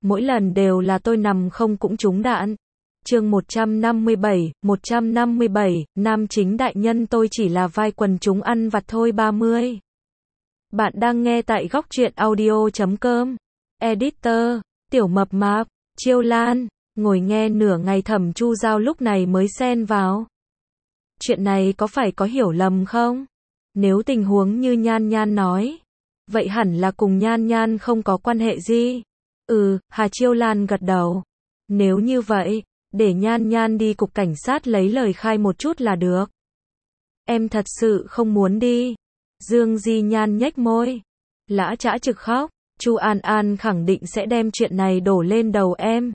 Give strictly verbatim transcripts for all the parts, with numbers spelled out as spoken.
mỗi lần đều là tôi nằm không cũng trúng đạn. Chương một trăm năm mươi bảy, một trăm năm mươi bảy, nam chính đại nhân tôi chỉ là vai quần chúng ăn vặt thôi ba mươi. Bạn đang nghe tại góc truyện audio chấm com. Editor, Tiểu Mập Mạp, Chiêu Lan, ngồi nghe nửa ngày Thẩm Chu Giao lúc này mới xen vào. Chuyện này có phải có hiểu lầm không? Nếu tình huống như Nhan Nhan nói, vậy hẳn là cùng Nhan Nhan không có quan hệ gì. Ừ, Hà Chiêu Lan gật đầu. Nếu như vậy, để Nhan Nhan đi cục cảnh sát lấy lời khai một chút là được. Em thật sự không muốn đi. Dương Di Nhan nhếch môi, lã chã trực khóc. Chu An An khẳng định sẽ đem chuyện này đổ lên đầu em.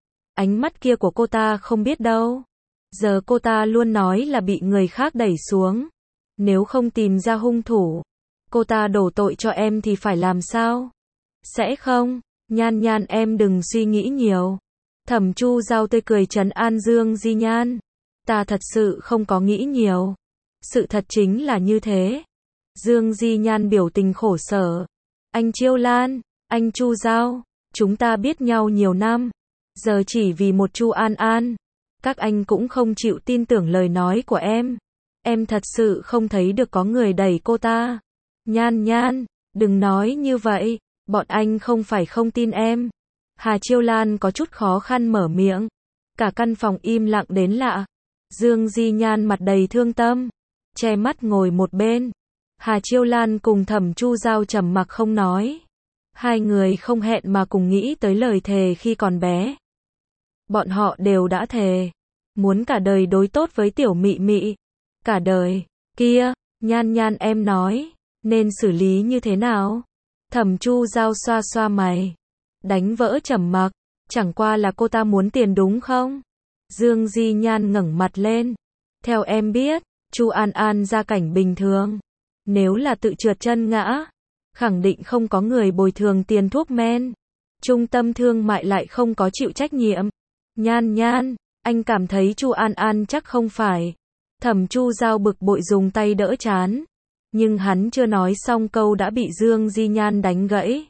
Ánh mắt kia của cô ta không biết đâu. Giờ cô ta luôn nói là bị người khác đẩy xuống. Nếu không tìm ra hung thủ, cô ta đổ tội cho em thì phải làm sao? Sẽ không, Nhan Nhan em đừng suy nghĩ nhiều. Thẩm Chu Giao tươi cười trấn an Dương Di Nhan. Ta thật sự không có nghĩ nhiều. Sự thật chính là như thế. Dương Di Nhan biểu tình khổ sở. Anh Chiêu Lan, anh Chu Giao, chúng ta biết nhau nhiều năm. Giờ chỉ vì một Chu An An, các anh cũng không chịu tin tưởng lời nói của em. Em thật sự không thấy được có người đẩy cô ta. Nhan Nhan, đừng nói như vậy, bọn anh không phải không tin em. Hà Chiêu Lan có chút khó khăn mở miệng. Cả căn phòng im lặng đến lạ. Dương Di Nhan mặt đầy thương tâm, che mắt ngồi một bên. Hà Chiêu Lan cùng Thẩm Chu Giao trầm mặc không nói. Hai người không hẹn mà cùng nghĩ tới lời thề khi còn bé. Bọn họ đều đã thề, muốn cả đời đối tốt với Tiểu Mị Mị. Cả đời, kia, Nhan Nhan em nói, nên xử lý như thế nào? Thẩm Chu Giao xoa xoa mày, đánh vỡ trầm mặc, chẳng qua là cô ta muốn tiền đúng không? Dương Di Nhan ngẩng mặt lên. Theo em biết, Chu An An gia cảnh bình thường. Nếu là tự trượt chân ngã, khẳng định không có người bồi thường tiền thuốc men. Trung tâm thương mại lại không có chịu trách nhiệm. Nhan Nhan, anh cảm thấy Chu An An chắc không phải. Thẩm Chu Giao bực bội dùng tay đỡ trán. Nhưng hắn chưa nói xong câu đã bị Dương Di Nhan đánh gãy.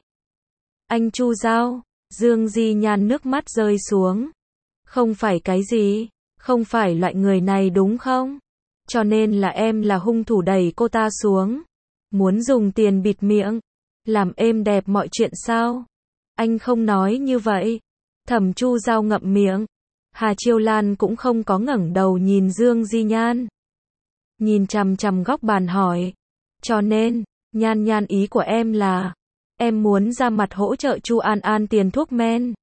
Anh Chu Giao, Dương Di Nhan nước mắt rơi xuống. Không phải cái gì, không phải loại người này đúng không? Cho nên là em là hung thủ đẩy cô ta xuống. Muốn dùng tiền bịt miệng, làm êm đẹp mọi chuyện sao? Anh không nói như vậy. Thẩm Chu Giao ngậm miệng. Hà Chiêu Lan cũng không có ngẩng đầu nhìn Dương Di Nhan. Nhìn chằm chằm góc bàn hỏi. Cho nên, Nhan Nhan ý của em là, em muốn ra mặt hỗ trợ Chu An An tiền thuốc men.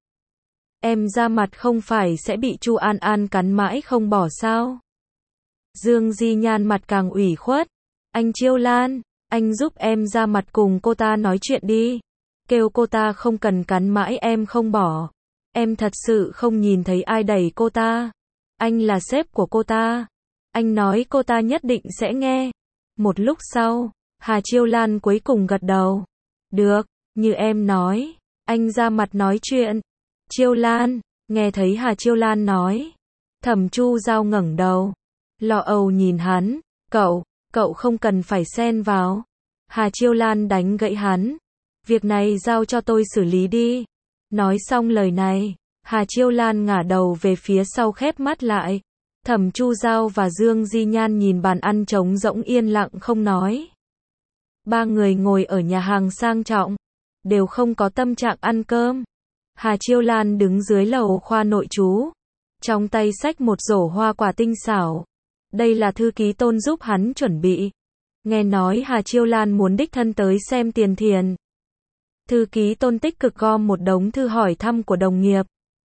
Em ra mặt không phải sẽ bị Chu An An cắn mãi không bỏ sao? Dương Di Nhan mặt càng ủy khuất. Anh Chiêu Lan, anh giúp em ra mặt cùng cô ta nói chuyện đi. Kêu cô ta không cần cắn mãi em không bỏ. Em thật sự không nhìn thấy ai đẩy cô ta. Anh là sếp của cô ta. Anh nói cô ta nhất định sẽ nghe. Một lúc sau, Hà Chiêu Lan cuối cùng gật đầu. Được, như em nói, anh ra mặt nói chuyện. Chiêu Lan, nghe thấy Hà Chiêu Lan nói. Thẩm Chu Giao ngẩng đầu, lo âu nhìn hắn. Cậu, cậu không cần phải xen vào. Hà Chiêu Lan đánh gãy hắn. Việc này giao cho tôi xử lý đi. Nói xong lời này, Hà Chiêu Lan ngả đầu về phía sau khép mắt lại. Thẩm Chu Giao và Dương Di Nhan nhìn bàn ăn trống rỗng yên lặng không nói. Ba người ngồi ở nhà hàng sang trọng, đều không có tâm trạng ăn cơm. Hà Chiêu Lan đứng dưới lầu khoa nội trú, trong tay xách một rổ hoa quả tinh xảo. Đây là thư ký Tôn giúp hắn chuẩn bị. Nghe nói Hà Chiêu Lan muốn đích thân tới xem Tiền Thiền. Thư ký Tôn tích cực gom một đống thư hỏi thăm của đồng nghiệp,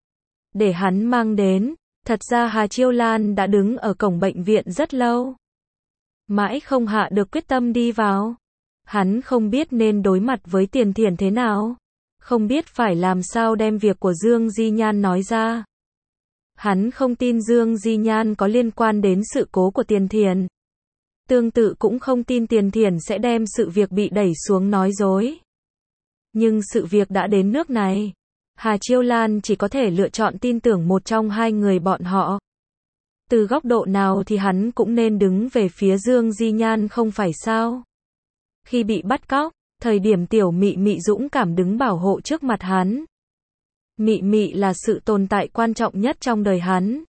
để hắn mang đến. Thật ra Hà Chiêu Lan đã đứng ở cổng bệnh viện rất lâu, mãi không hạ được quyết tâm đi vào. Hắn không biết nên đối mặt với Tiền Thiền thế nào, không biết phải làm sao đem việc của Dương Di Nhan nói ra. Hắn không tin Dương Di Nhan có liên quan đến sự cố của Tiền Thiền. Tương tự cũng không tin Tiền Thiền sẽ đem sự việc bị đẩy xuống nói dối. Nhưng sự việc đã đến nước này, Hà Chiêu Lan chỉ có thể lựa chọn tin tưởng một trong hai người bọn họ. Từ góc độ nào thì hắn cũng nên đứng về phía Dương Di Nhan không phải sao? Khi bị bắt cóc, thời điểm Tiểu Mị Mị dũng cảm đứng bảo hộ trước mặt hắn. Mị Mị là sự tồn tại quan trọng nhất trong đời hắn.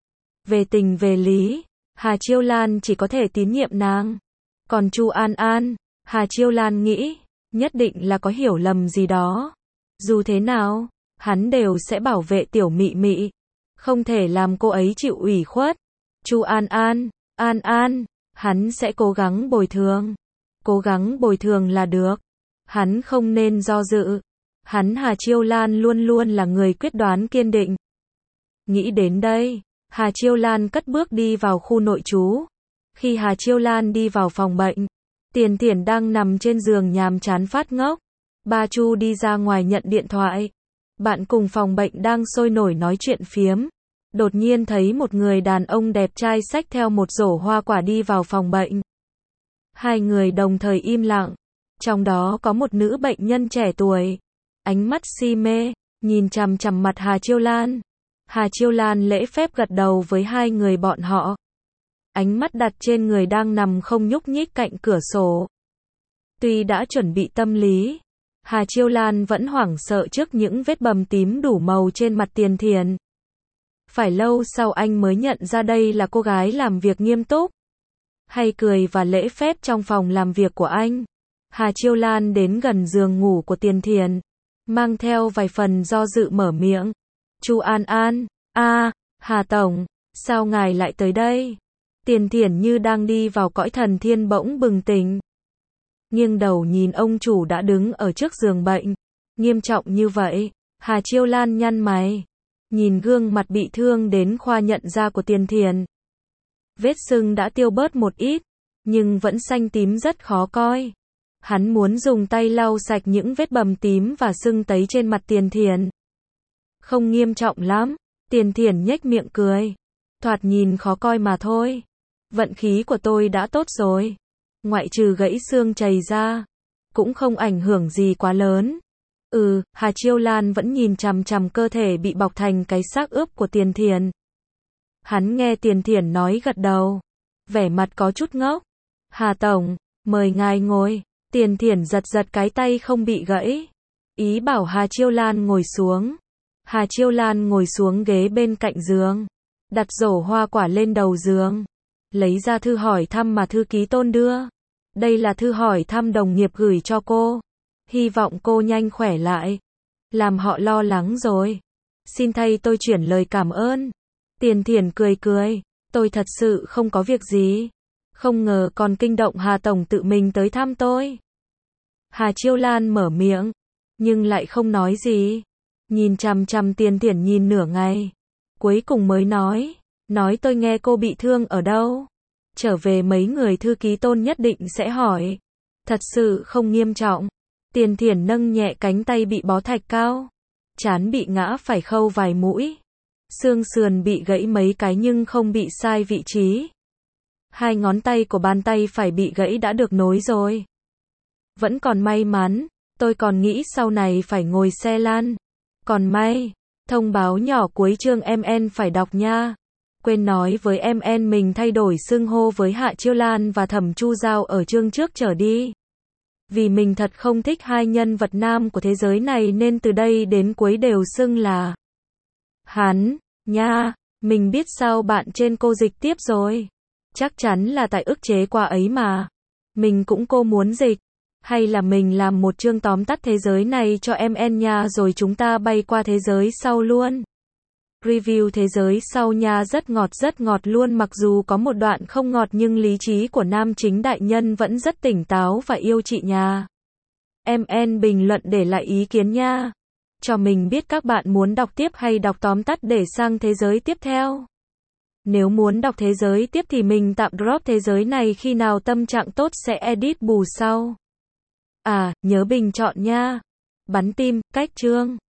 Về tình về lý, Hà Chiêu Lan chỉ có thể tín nhiệm nàng. Còn Chu An An, Hà Chiêu Lan nghĩ, nhất định là có hiểu lầm gì đó. Dù thế nào, hắn đều sẽ bảo vệ tiểu Mị Mị. Không thể làm cô ấy chịu ủy khuất. Chu An An, An An, hắn sẽ cố gắng bồi thường. Cố gắng bồi thường là được. Hắn không nên do dự. Hắn Hà Chiêu Lan luôn luôn là người quyết đoán kiên định. Nghĩ đến đây, Hà Chiêu Lan cất bước đi vào khu nội trú. Khi Hà Chiêu Lan đi vào phòng bệnh, Tiền Thiển đang nằm trên giường nhàm chán phát ngốc. Ba Chu đi ra ngoài nhận điện thoại. Bạn cùng phòng bệnh đang sôi nổi nói chuyện phiếm. Đột nhiên thấy một người đàn ông đẹp trai xách theo một rổ hoa quả đi vào phòng bệnh. Hai người đồng thời im lặng. Trong đó có một nữ bệnh nhân trẻ tuổi. Ánh mắt si mê, nhìn chằm chằm mặt Hà Chiêu Lan. Hà Chiêu Lan lễ phép gật đầu với hai người bọn họ. Ánh mắt đặt trên người đang nằm không nhúc nhích cạnh cửa sổ. Tuy đã chuẩn bị tâm lý, Hà Chiêu Lan vẫn hoảng sợ trước những vết bầm tím đủ màu trên mặt Tiền Thiển. Phải lâu sau anh mới nhận ra đây là cô gái làm việc nghiêm túc, hay cười và lễ phép trong phòng làm việc của anh. Hà Chiêu Lan đến gần giường ngủ của Tiền Thiển, mang theo vài phần do dự mở miệng. Chu An An, a, à, Hà Tổng, sao ngài lại tới đây? Tiền Thiển như đang đi vào cõi thần thiên bỗng bừng tỉnh. Nghiêng đầu nhìn ông chủ đã đứng ở trước giường bệnh. Nghiêm trọng như vậy, Hà Chiêu Lan nhăn mày. Nhìn gương mặt bị thương đến khoa nhận ra của Tiền Thiển. Vết sưng đã tiêu bớt một ít, nhưng vẫn xanh tím rất khó coi. Hắn muốn dùng tay lau sạch những vết bầm tím và sưng tấy trên mặt Tiền Thiển. Không nghiêm trọng lắm, Tiền Thiển nhếch miệng cười. Thoạt nhìn khó coi mà thôi. Vận khí của tôi đã tốt rồi. Ngoại trừ gãy xương chày ra, cũng không ảnh hưởng gì quá lớn. Ừ, Hà Chiêu Lan vẫn nhìn chằm chằm cơ thể bị bọc thành cái xác ướp của Tiền Thiển. Hắn nghe Tiền Thiển nói gật đầu. Vẻ mặt có chút ngốc. Hà Tổng, mời ngài ngồi. Tiền Thiển giật giật cái tay không bị gãy. Ý bảo Hà Chiêu Lan ngồi xuống. Hà Chiêu Lan ngồi xuống ghế bên cạnh giường. Đặt rổ hoa quả lên đầu giường. Lấy ra thư hỏi thăm mà thư ký Tôn đưa. Đây là thư hỏi thăm đồng nghiệp gửi cho cô. Hy vọng cô nhanh khỏe lại. Làm họ lo lắng rồi. Xin thay tôi chuyển lời cảm ơn. Tiền Thiển cười cười. Tôi thật sự không có việc gì. Không ngờ còn kinh động Hà Tổng tự mình tới thăm tôi. Hà Chiêu Lan mở miệng, nhưng lại không nói gì. Nhìn chằm chằm Tiền Thiển nhìn nửa ngày. Cuối cùng mới nói. Nói tôi nghe cô bị thương ở đâu. Trở về mấy người thư ký Tôn nhất định sẽ hỏi. Thật sự không nghiêm trọng. Tiền Thiển nâng nhẹ cánh tay bị bó thạch cao. Trán bị ngã phải khâu vài mũi. Xương sườn bị gãy mấy cái nhưng không bị sai vị trí. Hai ngón tay của bàn tay phải bị gãy đã được nối rồi. Vẫn còn may mắn, tôi còn nghĩ sau này phải ngồi xe lăn. Còn may, thông báo nhỏ cuối chương em en phải đọc nha. Quên nói với em en mình thay đổi xưng hô với Hạ Chiêu Lan và Thẩm Chu Giao ở chương trước trở đi. Vì mình thật không thích hai nhân vật nam của thế giới này nên từ đây đến cuối đều xưng là hắn, nha, mình biết sao bạn trên cô dịch tiếp rồi. Chắc chắn là tại ức chế qua ấy mà. Mình cũng cô muốn dịch. Hay là mình làm một chương tóm tắt thế giới này cho em en nha rồi chúng ta bay qua thế giới sau luôn. Review thế giới sau nha rất ngọt rất ngọt luôn, mặc dù có một đoạn không ngọt nhưng lý trí của nam chính đại nhân vẫn rất tỉnh táo và yêu chị nha. Em en bình luận để lại ý kiến nha. Cho mình biết các bạn muốn đọc tiếp hay đọc tóm tắt để sang thế giới tiếp theo. Nếu muốn đọc thế giới tiếp thì mình tạm drop thế giới này, khi nào tâm trạng tốt sẽ edit bù sau. À, nhớ bình chọn nha. Bắn tim, cách chương.